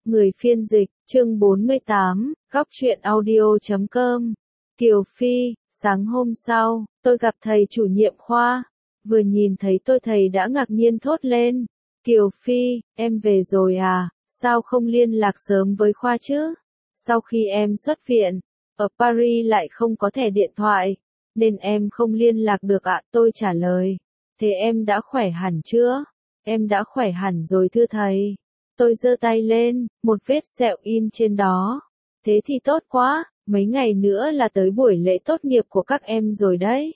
Người phiên dịch, chương 48, góc truyện audio.com. Kiều Phi, sáng hôm sau, tôi gặp thầy chủ nhiệm khoa. Vừa nhìn thấy tôi thầy đã ngạc nhiên thốt lên. Kiều Phi, em về rồi à, sao không liên lạc sớm với khoa chứ? Sau khi em xuất viện, ở Paris lại không có thẻ điện thoại, nên em không liên lạc được ạ. Tôi trả lời. Thế em đã khỏe hẳn chưa? Em đã khỏe hẳn rồi thưa thầy. Tôi giơ tay lên, một vết sẹo in trên đó. Thế thì tốt quá, mấy ngày nữa là tới buổi lễ tốt nghiệp của các em rồi đấy.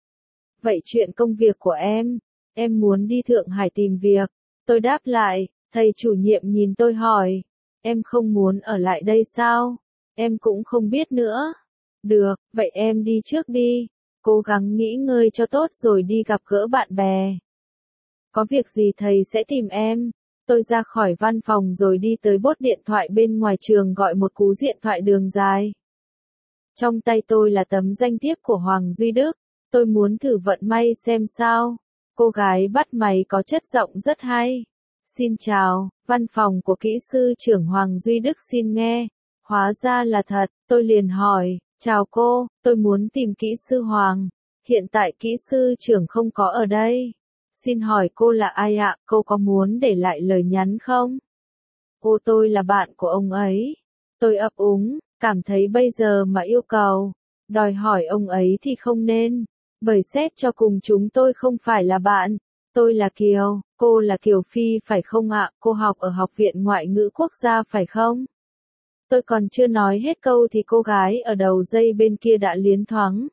Vậy chuyện công việc của em muốn đi Thượng Hải tìm việc. Tôi đáp lại, thầy chủ nhiệm nhìn tôi hỏi, em không muốn ở lại đây sao? Em cũng không biết nữa. Được, vậy em đi trước đi, cố gắng nghỉ ngơi cho tốt rồi đi gặp gỡ bạn bè. Có việc gì thầy sẽ tìm em. Tôi ra khỏi văn phòng rồi đi tới bốt điện thoại bên ngoài trường gọi một cú điện thoại đường dài. Trong tay tôi là tấm danh thiếp của Hoàng Duy Đức. Tôi muốn thử vận may xem sao. Cô gái bắt máy có chất giọng rất hay. Xin chào, văn phòng của kỹ sư trưởng Hoàng Duy Đức xin nghe. Hóa ra là thật, tôi liền hỏi, chào cô, tôi muốn tìm kỹ sư Hoàng. Hiện tại kỹ sư trưởng không có ở đây. Xin hỏi cô là ai ạ, cô có muốn để lại lời nhắn không? Cô tôi là bạn của ông ấy. Tôi ấp úng, cảm thấy bây giờ mà yêu cầu, đòi hỏi ông ấy thì không nên. Bởi xét cho cùng chúng tôi không phải là bạn. Tôi là Kiều, cô là Kiều Phi phải không ạ, cô học ở Học viện Ngoại ngữ Quốc gia phải không? Tôi còn chưa nói hết câu thì cô gái ở đầu dây bên kia đã liến thoáng.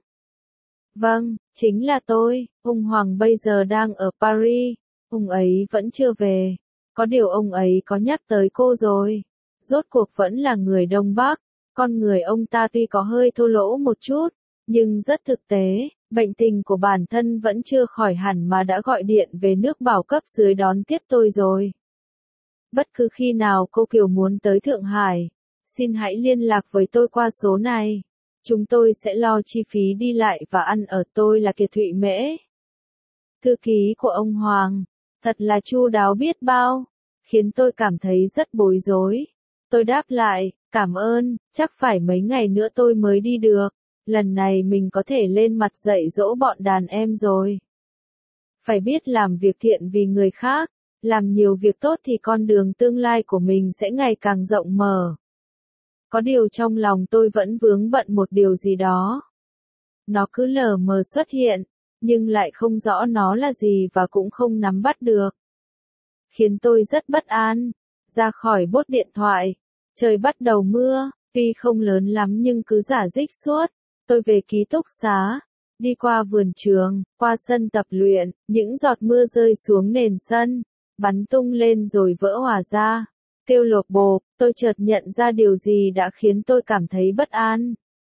Vâng, chính là tôi, ông Hoàng bây giờ đang ở Paris, ông ấy vẫn chưa về. Có điều ông ấy có nhắc tới cô rồi. Rốt cuộc vẫn là người Đông Bắc, con người ông ta tuy có hơi thô lỗ một chút, nhưng rất thực tế, bệnh tình của bản thân vẫn chưa khỏi hẳn mà đã gọi điện về nước bảo cấp dưới đón tiếp tôi rồi. Bất cứ khi nào cô Kiều muốn tới Thượng Hải, xin hãy liên lạc với tôi qua số này. Chúng tôi sẽ lo chi phí đi lại và ăn ở. Tôi là Kiệt Thụy Mễ. Thư ký của ông Hoàng, thật là chu đáo biết bao, khiến tôi cảm thấy rất bối rối. Tôi đáp lại, cảm ơn, chắc phải mấy ngày nữa tôi mới đi được. Lần này mình có thể lên mặt dạy dỗ bọn đàn em rồi. Phải biết làm việc thiện vì người khác, làm nhiều việc tốt thì con đường tương lai của mình sẽ ngày càng rộng mở. Có điều trong lòng tôi vẫn vướng bận một điều gì đó. Nó cứ lờ mờ xuất hiện, nhưng lại không rõ nó là gì và cũng không nắm bắt được. Khiến tôi rất bất an. Ra khỏi bốt điện thoại, trời bắt đầu mưa, tuy không lớn lắm nhưng cứ rả rích suốt. Tôi về ký túc xá, đi qua vườn trường, qua sân tập luyện, những giọt mưa rơi xuống nền sân, bắn tung lên rồi vỡ hòa ra. Kêu lộp bộp, tôi chợt nhận ra điều gì đã khiến tôi cảm thấy bất an.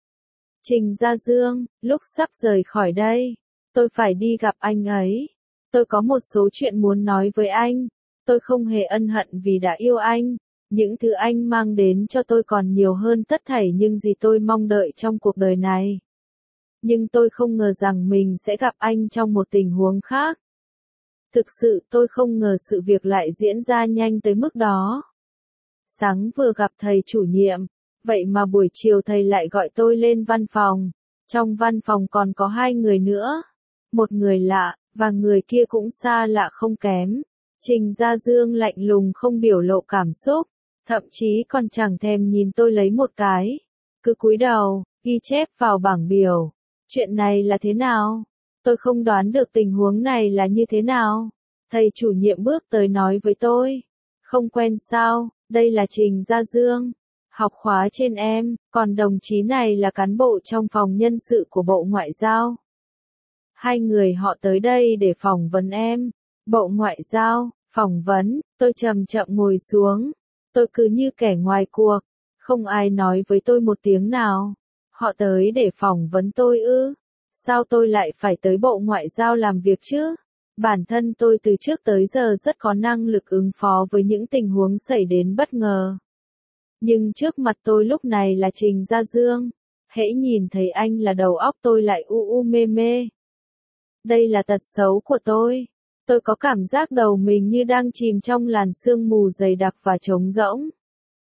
Trình Gia Dương, lúc sắp rời khỏi đây, tôi phải đi gặp anh ấy. Tôi có một số chuyện muốn nói với anh. Tôi không hề ân hận vì đã yêu anh. Những thứ anh mang đến cho tôi còn nhiều hơn tất thảy những gì tôi mong đợi trong cuộc đời này. Nhưng tôi không ngờ rằng mình sẽ gặp anh trong một tình huống khác. Thực sự tôi không ngờ sự việc lại diễn ra nhanh tới mức đó. Sáng vừa gặp thầy chủ nhiệm, vậy mà buổi chiều thầy lại gọi tôi lên văn phòng. Trong văn phòng còn có hai người nữa. Một người lạ, và người kia cũng xa lạ không kém. Trình Gia Dương lạnh lùng không biểu lộ cảm xúc, thậm chí còn chẳng thèm nhìn tôi lấy một cái. Cứ cúi đầu, ghi chép vào bảng biểu. Chuyện này là thế nào? Tôi không đoán được tình huống này là như thế nào. Thầy chủ nhiệm bước tới nói với tôi. Không quen sao? Đây là Trình Gia Dương, học khóa trên em, còn đồng chí này là cán bộ trong phòng nhân sự của Bộ Ngoại giao. Hai người họ tới đây để phỏng vấn em. Bộ Ngoại giao, phỏng vấn, tôi chậm chậm ngồi xuống. Tôi cứ như kẻ ngoài cuộc, không ai nói với tôi một tiếng nào. Họ tới để phỏng vấn tôi ư? Sao tôi lại phải tới Bộ Ngoại giao làm việc chứ? Bản thân tôi từ trước tới giờ rất có năng lực ứng phó với những tình huống xảy đến bất ngờ. Nhưng trước mặt tôi lúc này là Trình Gia Dương. Hễ nhìn thấy anh là đầu óc tôi lại u mê mê. Đây là tật xấu của tôi. Tôi có cảm giác đầu mình như đang chìm trong làn sương mù dày đặc và trống rỗng.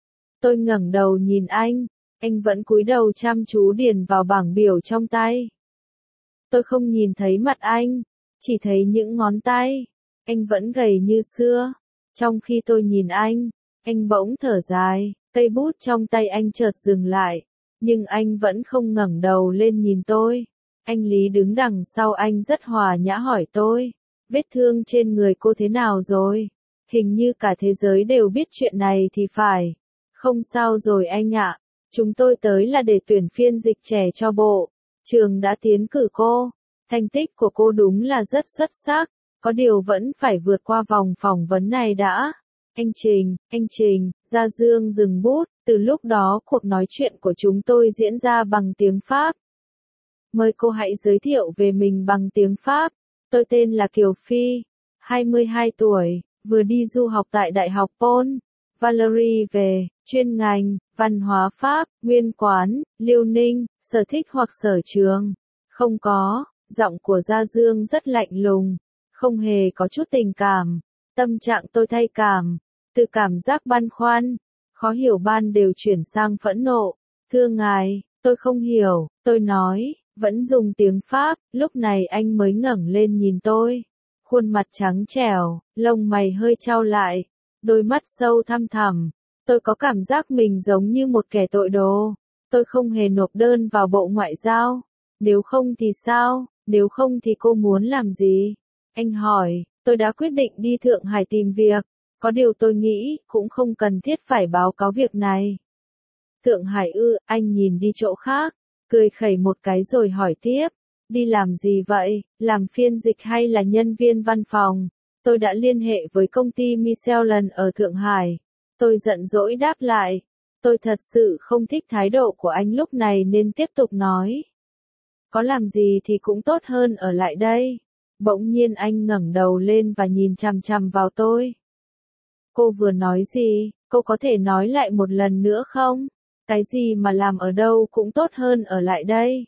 Tôi ngẩng đầu nhìn anh vẫn cúi đầu chăm chú điền vào bảng biểu trong tay. Tôi không nhìn thấy mặt anh, chỉ thấy những ngón tay. Anh vẫn gầy như xưa. Trong khi tôi nhìn anh bỗng thở dài, cây bút trong tay anh chợt dừng lại, nhưng anh vẫn không ngẩng đầu lên nhìn tôi. Anh Lý đứng đằng sau anh rất hòa nhã hỏi tôi, vết thương trên người cô thế nào rồi? Hình như cả thế giới đều biết chuyện này thì phải. Không sao rồi anh ạ, chúng tôi tới là để tuyển phiên dịch trẻ cho bộ. Trường đã tiến cử cô, thành tích của cô đúng là rất xuất sắc, có điều vẫn phải vượt qua vòng phỏng vấn này đã. Anh Trình, Gia Dương dừng bút, từ lúc đó cuộc nói chuyện của chúng tôi diễn ra bằng tiếng Pháp. Mời cô hãy giới thiệu về mình bằng tiếng Pháp. Tôi tên là Kiều Phi, 22 tuổi, vừa đi du học tại Đại học Paul Valéry về, chuyên ngành, văn hóa Pháp, nguyên quán, Liêu Ninh, sở thích hoặc sở trường. Không có, giọng của Gia Dương rất lạnh lùng, không hề có chút tình cảm. Tâm trạng tôi thay cảm, từ cảm giác băn khoăn, khó hiểu ban đều chuyển sang phẫn nộ. Thưa ngài, tôi không hiểu, tôi nói, vẫn dùng tiếng Pháp, lúc này anh mới ngẩng lên nhìn tôi. Khuôn mặt trắng trẻo, lông mày hơi chau lại, đôi mắt sâu thăm thẳm. Tôi có cảm giác mình giống như một kẻ tội đồ. Tôi không hề nộp đơn vào Bộ Ngoại giao. Nếu không thì sao, nếu không thì cô muốn làm gì? Anh hỏi, tôi đã quyết định đi Thượng Hải tìm việc. Có điều tôi nghĩ, cũng không cần thiết phải báo cáo việc này. Thượng Hải ư, anh nhìn đi chỗ khác, cười khẩy một cái rồi hỏi tiếp. Đi làm gì vậy, làm phiên dịch hay là nhân viên văn phòng? Tôi đã liên hệ với công ty Michelin ở Thượng Hải. Tôi giận dỗi đáp lại. Tôi thật sự không thích thái độ của anh lúc này nên tiếp tục nói. Có làm gì thì cũng tốt hơn ở lại đây. Bỗng nhiên anh ngẩng đầu lên và nhìn chằm chằm vào tôi. Cô vừa nói gì, cô có thể nói lại một lần nữa không? Cái gì mà làm ở đâu cũng tốt hơn ở lại đây.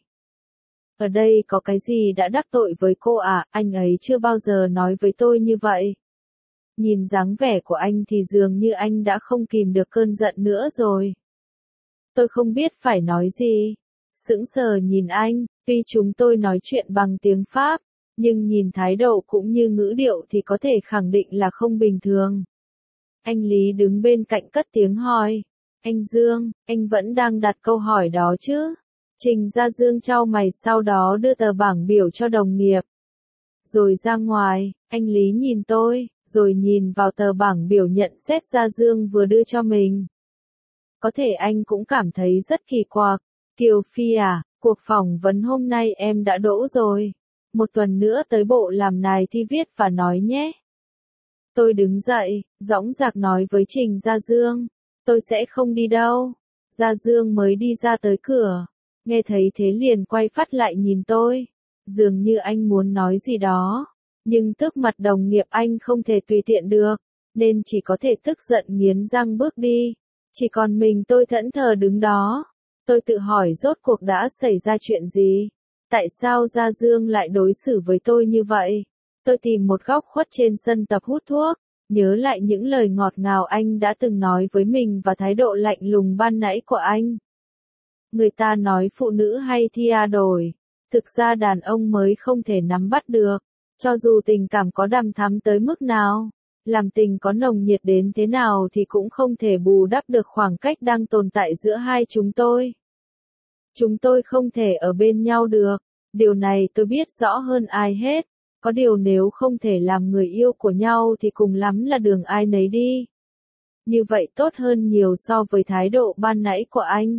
Ở đây có cái gì đã đắc tội với cô à, anh ấy chưa bao giờ nói với tôi như vậy. Nhìn dáng vẻ của anh thì dường như anh đã không kìm được cơn giận nữa rồi. Tôi không biết phải nói gì. Sững sờ nhìn anh, tuy chúng tôi nói chuyện bằng tiếng Pháp, nhưng nhìn thái độ cũng như ngữ điệu thì có thể khẳng định là không bình thường. Anh Lý đứng bên cạnh cất tiếng hỏi. Anh Dương, anh vẫn đang đặt câu hỏi đó chứ? Trình Gia Dương chau mày sau đó đưa tờ bảng biểu cho đồng nghiệp. Rồi ra ngoài, anh Lý nhìn tôi, rồi nhìn vào tờ bảng biểu nhận xét Gia Dương vừa đưa cho mình. Có thể anh cũng cảm thấy rất kỳ quặc. Kiều Phi à, cuộc phỏng vấn hôm nay em đã đỗ rồi. Một tuần nữa tới bộ làm này thi viết và nói nhé. Tôi đứng dậy, dõng dạc nói với Trình Gia Dương. Tôi sẽ không đi đâu. Gia Dương mới đi ra tới cửa. Nghe thấy thế liền quay phát lại nhìn tôi. Dường như anh muốn nói gì đó. Nhưng trước mặt đồng nghiệp anh không thể tùy tiện được. Nên chỉ có thể tức giận nghiến răng bước đi. Chỉ còn mình tôi thẫn thờ đứng đó. Tôi tự hỏi rốt cuộc đã xảy ra chuyện gì? Tại sao Gia Dương lại đối xử với tôi như vậy? Tôi tìm một góc khuất trên sân tập hút thuốc. Nhớ lại những lời ngọt ngào anh đã từng nói với mình và thái độ lạnh lùng ban nãy của anh. Người ta nói phụ nữ hay thia đổi. Thực ra đàn ông mới không thể nắm bắt được. Cho dù tình cảm có đằm thắm tới mức nào, làm tình có nồng nhiệt đến thế nào thì cũng không thể bù đắp được khoảng cách đang tồn tại giữa hai chúng tôi. Chúng tôi không thể ở bên nhau được. Điều này tôi biết rõ hơn ai hết. Có điều nếu không thể làm người yêu của nhau thì cùng lắm là đường ai nấy đi. Như vậy tốt hơn nhiều so với thái độ ban nãy của anh.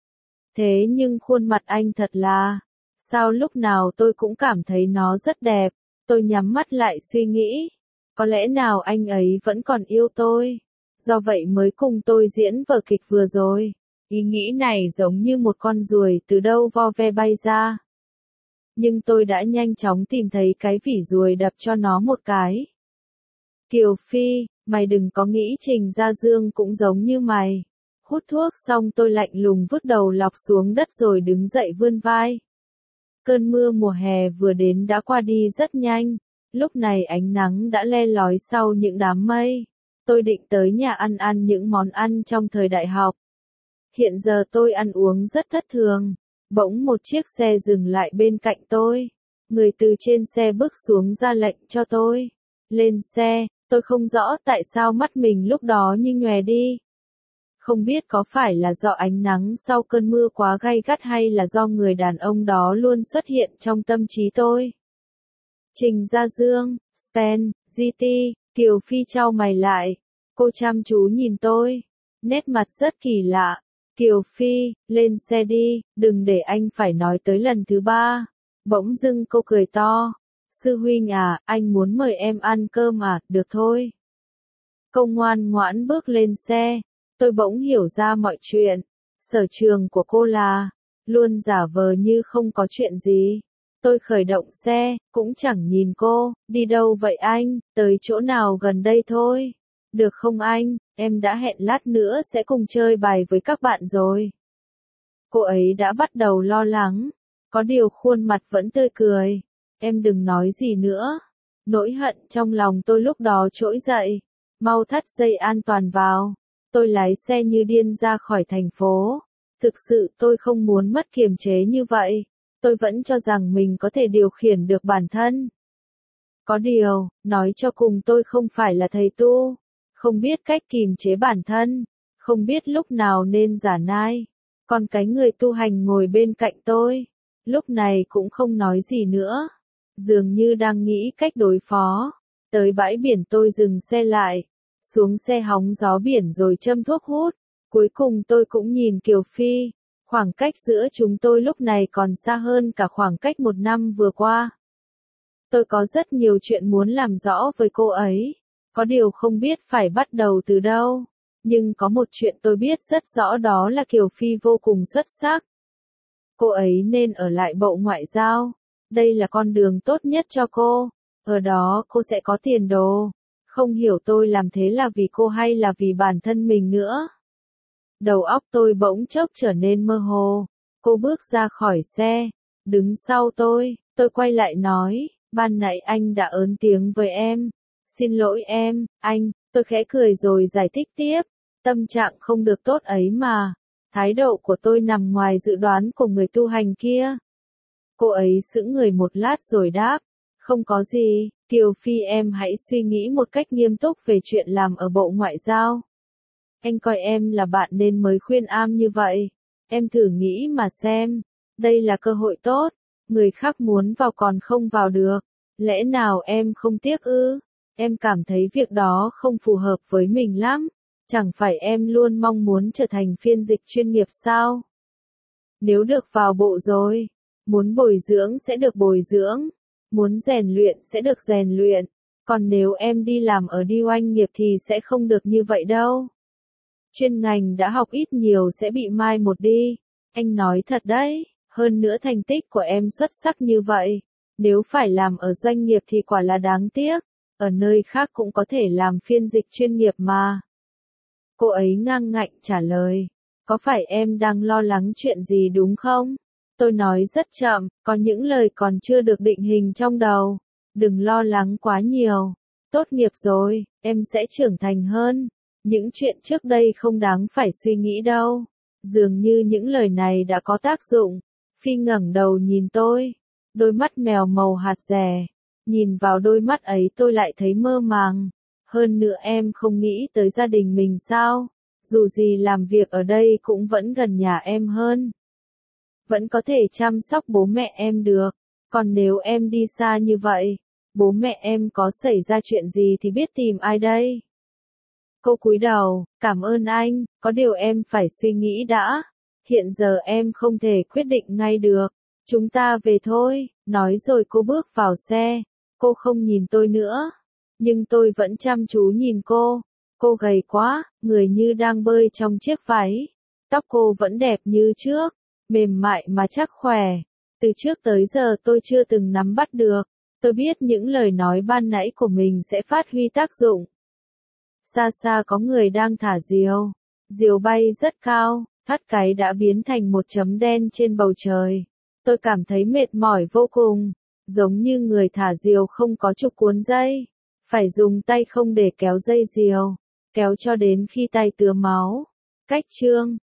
Thế nhưng khuôn mặt anh thật là, sao lúc nào tôi cũng cảm thấy nó rất đẹp. Tôi nhắm mắt lại suy nghĩ. Có lẽ nào anh ấy vẫn còn yêu tôi. Do vậy mới cùng tôi diễn vở kịch vừa rồi. Ý nghĩ này giống như một con ruồi từ đâu vo ve bay ra. Nhưng tôi đã nhanh chóng tìm thấy cái vỉ ruồi đập cho nó một cái. Kiều Phi, mày đừng có nghĩ Trình Gia Dương cũng giống như mày. Hút thuốc xong tôi lạnh lùng vứt đầu lọc xuống đất rồi đứng dậy vươn vai. Cơn mưa mùa hè vừa đến đã qua đi rất nhanh. Lúc này ánh nắng đã le lói sau những đám mây. Tôi định tới nhà ăn những món ăn trong thời đại học. Hiện giờ tôi ăn uống rất thất thường. Bỗng một chiếc xe dừng lại bên cạnh tôi. Người từ trên xe bước xuống ra lệnh cho tôi lên xe. Tôi không rõ tại sao mắt mình lúc đó như nhòe đi. Không biết có phải là do ánh nắng sau cơn mưa quá gay gắt hay là do người đàn ông đó luôn xuất hiện trong tâm trí tôi. Trình Gia Dương, Spen, GT, Kiều Phi chau mày lại. Cô chăm chú nhìn tôi. Nét mặt rất kỳ lạ. Kiều Phi, lên xe đi, đừng để anh phải nói tới lần thứ ba. Bỗng dưng cô cười to. Sư huynh à, anh muốn mời em ăn cơm à, được thôi. Cô ngoan ngoãn bước lên xe. Tôi bỗng hiểu ra mọi chuyện. Sở trường của cô là luôn giả vờ như không có chuyện gì. Tôi khởi động xe, cũng chẳng nhìn cô. Đi đâu vậy anh? Tới chỗ nào gần đây thôi. Được không anh? Em đã hẹn lát nữa sẽ cùng chơi bài với các bạn rồi. Cô ấy đã bắt đầu lo lắng. Có điều khuôn mặt vẫn tươi cười. Em đừng nói gì nữa. Nỗi hận trong lòng tôi lúc đó trỗi dậy. Mau thắt dây an toàn vào. Tôi lái xe như điên ra khỏi thành phố. Thực sự tôi không muốn mất kiềm chế như vậy. Tôi vẫn cho rằng mình có thể điều khiển được bản thân. Có điều, nói cho cùng tôi không phải là thầy tu. Không biết cách kiềm chế bản thân. Không biết lúc nào nên giả nai. Còn cái người tu hành ngồi bên cạnh tôi. Lúc này cũng không nói gì nữa. Dường như đang nghĩ cách đối phó. Tới bãi biển tôi dừng xe lại. Xuống xe hóng gió biển rồi châm thuốc hút. Cuối cùng tôi cũng nhìn Kiều Phi. Khoảng cách giữa chúng tôi lúc này còn xa hơn cả khoảng cách một năm vừa qua. Tôi có rất nhiều chuyện muốn làm rõ với cô ấy. Có điều không biết phải bắt đầu từ đâu. Nhưng có một chuyện tôi biết rất rõ, đó là Kiều Phi vô cùng xuất sắc. Cô ấy nên ở lại Bộ Ngoại giao. Đây là con đường tốt nhất cho cô. Ở đó cô sẽ có tiền đồ. Không hiểu tôi làm thế là vì cô hay là vì bản thân mình nữa. Đầu óc tôi bỗng chốc trở nên mơ hồ. Cô bước ra khỏi xe. Đứng sau tôi quay lại nói, ban nãy anh đã ớn tiếng với em. Xin lỗi em, anh. Tôi khẽ cười rồi giải thích tiếp. Tâm trạng không được tốt ấy mà. Thái độ của tôi nằm ngoài dự đoán của người tu hành kia. Cô ấy sững người một lát rồi đáp. Không có gì, Kiều Phi, em hãy suy nghĩ một cách nghiêm túc về chuyện làm ở Bộ Ngoại giao. Anh coi em là bạn nên mới khuyên am như vậy. Em thử nghĩ mà xem. Đây là cơ hội tốt. Người khác muốn vào còn không vào được. Lẽ nào em không tiếc ư? Em cảm thấy việc đó không phù hợp với mình lắm. Chẳng phải em luôn mong muốn trở thành phiên dịch chuyên nghiệp sao? Nếu được vào bộ rồi, muốn bồi dưỡng sẽ được bồi dưỡng. Muốn rèn luyện sẽ được rèn luyện. Còn nếu em đi làm ở đi oanh nghiệp thì sẽ không được như vậy đâu. Chuyên ngành đã học ít nhiều sẽ bị mai một đi. Anh nói thật đấy, hơn nữa thành tích của em xuất sắc như vậy. Nếu phải làm ở doanh nghiệp thì quả là đáng tiếc. Ở nơi khác cũng có thể làm phiên dịch chuyên nghiệp mà. Cô ấy ngang ngạnh trả lời. Có phải em đang lo lắng chuyện gì đúng không? Tôi nói rất chậm, có những lời còn chưa được định hình trong đầu. Đừng lo lắng quá nhiều. Tốt nghiệp rồi, em sẽ trưởng thành hơn. Những chuyện trước đây không đáng phải suy nghĩ đâu. Dường như những lời này đã có tác dụng. Phi ngẩng đầu nhìn tôi. Đôi mắt mèo màu hạt dẻ. Nhìn vào đôi mắt ấy tôi lại thấy mơ màng. Hơn nữa em không nghĩ tới gia đình mình sao? Dù gì làm việc ở đây cũng vẫn gần nhà em hơn. Vẫn có thể chăm sóc bố mẹ em được. Còn nếu em đi xa như vậy, bố mẹ em có xảy ra chuyện gì thì biết tìm ai đây? Cô cúi đầu, cảm ơn anh, có điều em phải suy nghĩ đã. Hiện giờ em không thể quyết định ngay được. Chúng ta về thôi, nói rồi cô bước vào xe. Cô không nhìn tôi nữa. Nhưng tôi vẫn chăm chú nhìn cô. Cô gầy quá, người như đang bơi trong chiếc váy. Tóc cô vẫn đẹp như trước, mềm mại mà chắc khỏe. Từ trước tới giờ tôi chưa từng nắm bắt được. Tôi biết những lời nói ban nãy của mình sẽ phát huy tác dụng. Xa xa có người đang thả diều. Diều bay rất cao, thoát cái đã biến thành một chấm đen trên bầu trời. Tôi cảm thấy mệt mỏi vô cùng, giống như người thả diều không có trục cuốn dây. Phải dùng tay không để kéo dây diều, kéo cho đến khi tay tứa máu. Cách chương